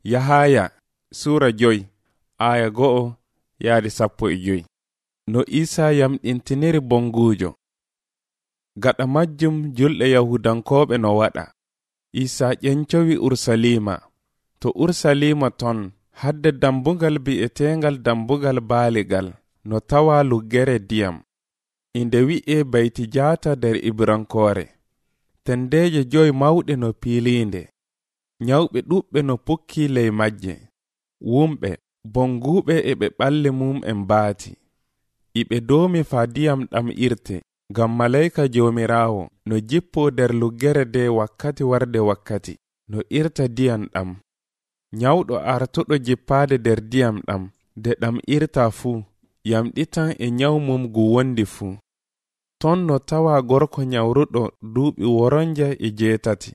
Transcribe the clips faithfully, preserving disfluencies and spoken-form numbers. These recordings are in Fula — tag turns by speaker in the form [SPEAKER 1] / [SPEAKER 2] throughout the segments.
[SPEAKER 1] Yahaya sura joy aya go'o yaadi sappo e joy. No Isa yamɗintiniri bongujo. Gaɗa majjum julɗe Yahudankoɓe no waɗa. Isa ƴencowi Ursalima. To Ursalima ton hadde dambugal bi'etengal dambugal baaligal no tawa luggere diyam. Inde wi'e bayti jata der Ibrankore. Tendeje joy mawɗe no piilinde. Nyawɓe ɗuɓɓe no pukki ley majje. Wumɓe, bonguɓe e ɓe ɓalle mum en baati. Iɓe doomi fa diyam ɗam irte, ngam malayka jomirawo no jippo der luggere de wakkati warde wakkati, no irta diyam ɗam. Nyawɗo artuɗo jippade der diyam ɗam, de ɗam irta fuu, yamɗitan e nyaw mum gu wondi fuu. Ton no tawa gorko nyawruɗo duuɓi woronja e jeetati.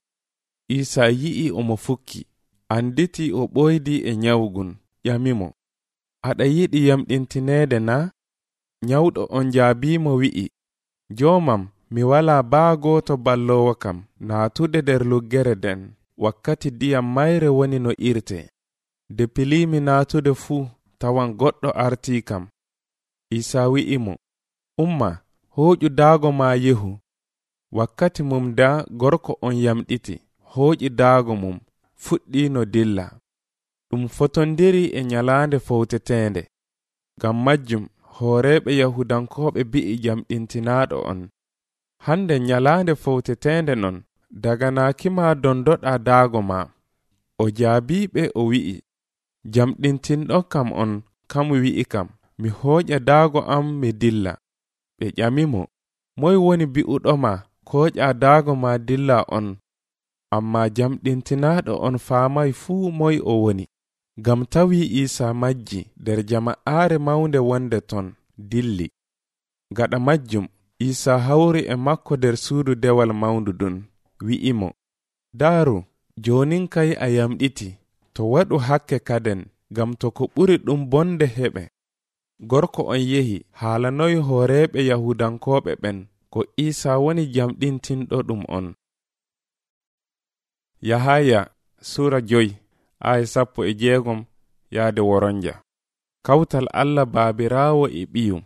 [SPEAKER 1] Isa yi'i omo fukki, anditi o ɓoydi e nyawgun, ƴamimo, aɗa yiɗi yamɗintineede na? Nyawɗo on jaabimo wi'i, Joomam, mi wala baago to ballowo kam naatude der luggere den, wakkati diyam mayre woni no irte. De pilimi naatude fuu, tawan goɗɗo arti kam. Isa wi'imo, umma, hooƴu daago ma yehu. Wakkati mum da gorko on yamɗiti, hooƴi daago mum, fuɗɗi no dilla. Ɗum fotondiri e nyalaande fowtetende. Ngam majjum, hooreɓe Yahudankoɓe bi'i jamɗintinaɗo on. Hande nyalaande fowtetende non, daganakima dondoɗa daago ma. O jaabiɓe o wi'i, jamɗintinɗo kam on, kam wi'i kam, mi hooƴa daago am mi dilla. Ɓe ƴamimo, moy woni bi'uɗoma kooƴa daago ma dilla on? Amma jamɗintinaɗo on faamay fuu moy o woni. Gam tawi Isa majji der jama'aare mawnde wonde ton, dilli. Gaɗa majjum, Isa hawri e makko der suudu dewal mawndu dun, wi'imo, Daaru, jonin kay a yamɗiti, to waɗu hakke kaden, gam to ko ɓuri ɗum bonde heɓe. Gorko on yehi haalanoy hooreɓe Yahudankoɓe ɓen, ko Isa woni jamɗintinɗo ɗum on. Yahaya sura joy aya sappo e jeegom yaade woronja. Kawtal Allah baabirawo e ɓiyum.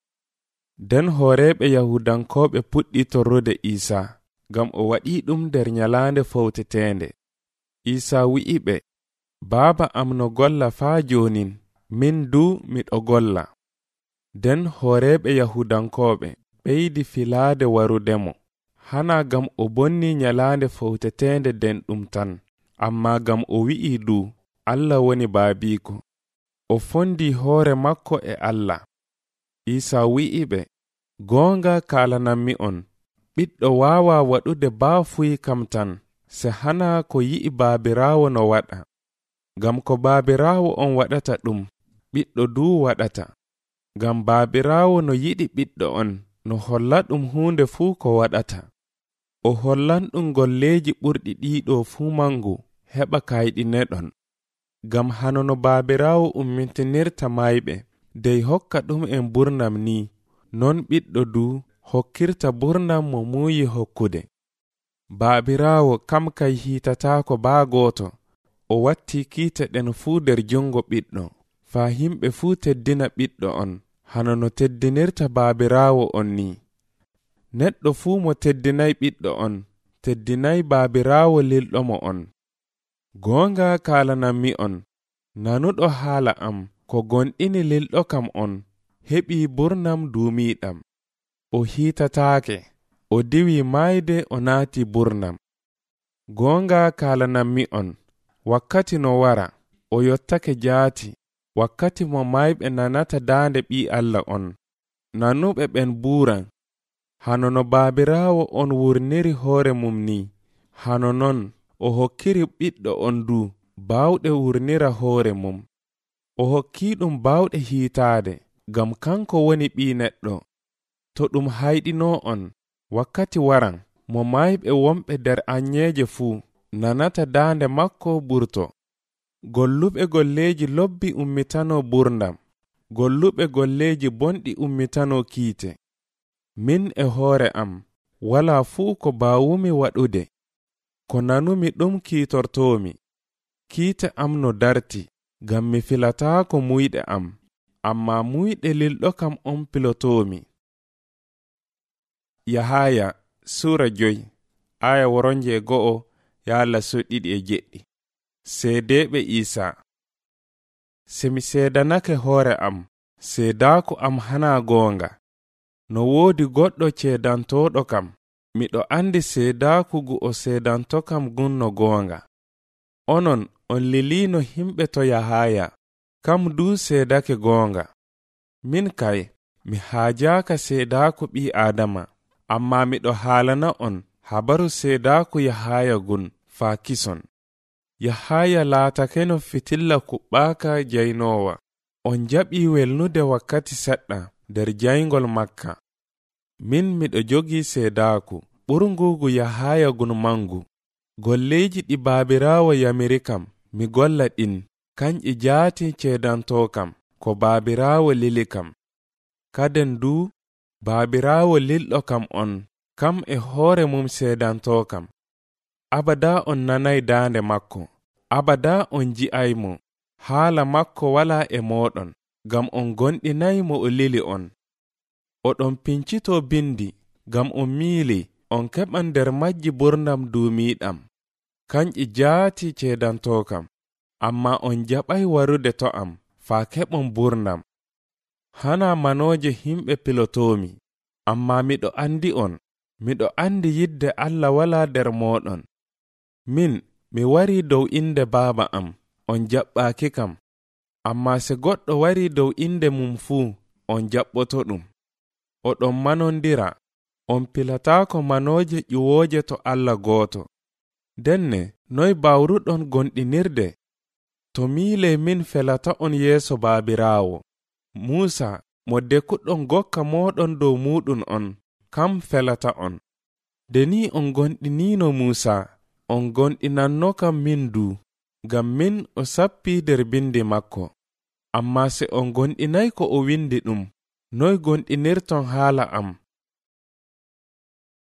[SPEAKER 1] Den hooreɓe Yahudankoɓe puɗɗi torrude Isa, gam o waɗi ɗum der nyalaande fowtetende. Isa wi'i ɓe, Baaba am no golla faa jonin, min du miɗo golla. Den hooreɓe Yahudankoɓe ɓeydi filaade warudemo, hana gam o bonni nyalaande fowtetende den ɗum tan, amma gam o wi'i du, Allah woni baabiko. O fondi hoore makko e Allah. Isa wi'i ɓe, goonga kalanammi on, ɓiɗɗo waawa waɗude baafuyi kam tan, se hana ko yi'i baabirawo no waɗa. Gam ko baabirawo on waɗata ɗum, ɓiɗɗo du waɗata. Gam baabirawo no yiɗi ɓiɗɗo on, no holla ɗum hunde fuu ko waɗata. O hollan ɗum golleji ɓurɗi ɗiɗo fuu mangu, heɓa kayɗineɗon. Gam hano no baabirawo ummintinirta mayɓe, dey hokka ɗum en burnam ni, non ɓiɗɗo du hokkirta burnam mo muuyi hokkude. Baabirawo kam kay hiitatako baa gooto, o watti kiite ɗen fuu der jungo ɓiɗɗo, faa himɓe fuu teddina ɓiɗɗo on, hano no teddinirta baabirawo on ni. Neɗɗo fuu mo teddinay ɓiɗɗo on, teddinay baabirawo lilɗomo on. Goonga kalanammi on, nanuɗo haala am, ko gonɗini lilɗo kam on, heɓi burnam duumiɗam. O hiitataake, o diwi maayde o naati burnam. Goonga kalanammi on, wakkati no wara, o yottake jaati, wakkati mo mayɓe nanata daande ɓi Allah on, nanuɓe ɓen buuran. Hano no baabirawo on wurniri hoore mum ni, hano non o hokkiri ɓiɗɗo on du baawɗe wurnira hoore mum. O hokki ɗum baawɗe hiitaade, gam kanko woni ɓi neɗɗo. To ɗum hayɗino on, wakkati waran, mo mayɓe wonɓe der anyeeje fuu, nanata daande makko ɓurto. Golluɓe golleji lobbi ummitano burdam, golluɓe golleji bonɗi ummitano kiite. Min e hoore am, wala fuu ko baawumi waɗude, ko nanumi ɗum kiitortomi. kiite am no darti, ngam mi filataako muyɗe am, amma muyɗe lilɗo kam on pilotoomi. Yahaya Sura joyi aya woronje go'o yaala so ɗiɗi e jeɗɗi. Seedeɓe Isa. Se mi seedanake hoore am, seedaaku am hana goonga. No woodi goɗɗo ceedantoɗo kam, miɗo andi seedaaku gu o seedanto kam gun no goonga. Onon on lilino himɓe to Yahaya, kam du seedake goonga. Min kay, mi haajaaka seedaaku ɓi Adama, amma miɗo haalana on habaru seedaaku Yahaya gun faa kison. Yahaya laatake no fitilla kuɓɓaaka jaynowa. On jaɓi welnude wakkati seɗɗa nder jayngol Makka. Min miɗo jogi seedaaku ɓurngugu Yahaya gun mangu. Golleji ɗi baabiraawo yamiri kam mi golla ɗin, kanƴi jaati ceedanto kam ko baabiraawo lili kam. Kaden du baabiraawo lilɗo kam on, kam e hoore mum seedanto kam. Abada on nanay daande makko, abada on ji'aymo, haala makko wala e moɗon, gam on gonɗinaymo o lili on. Oɗon pincito bindi, gam on miili on keɓan nder majji burnam duumiɗam. Kanƴi jaati ceedanto kam, amma on jaɓay warude to am, faa keɓon burnam. Hana manoje himɓe pilotoomi, amma miɗo andi on, miɗo andi yidde Allah wala nder moɗon. Min, mi wari dow inde baaba am, on jaɓɓaaki kam, amma se goɗɗo wari dow inde mum fuu, on jaɓɓoto ɗum. Oɗon manondira, on pilataako manoje ƴuwooje to Allah gooto. Denne, noy bawruɗon gonɗinirde? To miile min felata on yeeso baabiraawo. Muusa, mo dekkuɗon gokka moɗon dow muɗum on, kam felata on. Deni on gonɗinino Muusa, on gonɗinanno kam min du, ngam min o sappi nder bindi makko. Amma se on gonɗinay ko o windi ɗum, noy gonɗinirton haala am,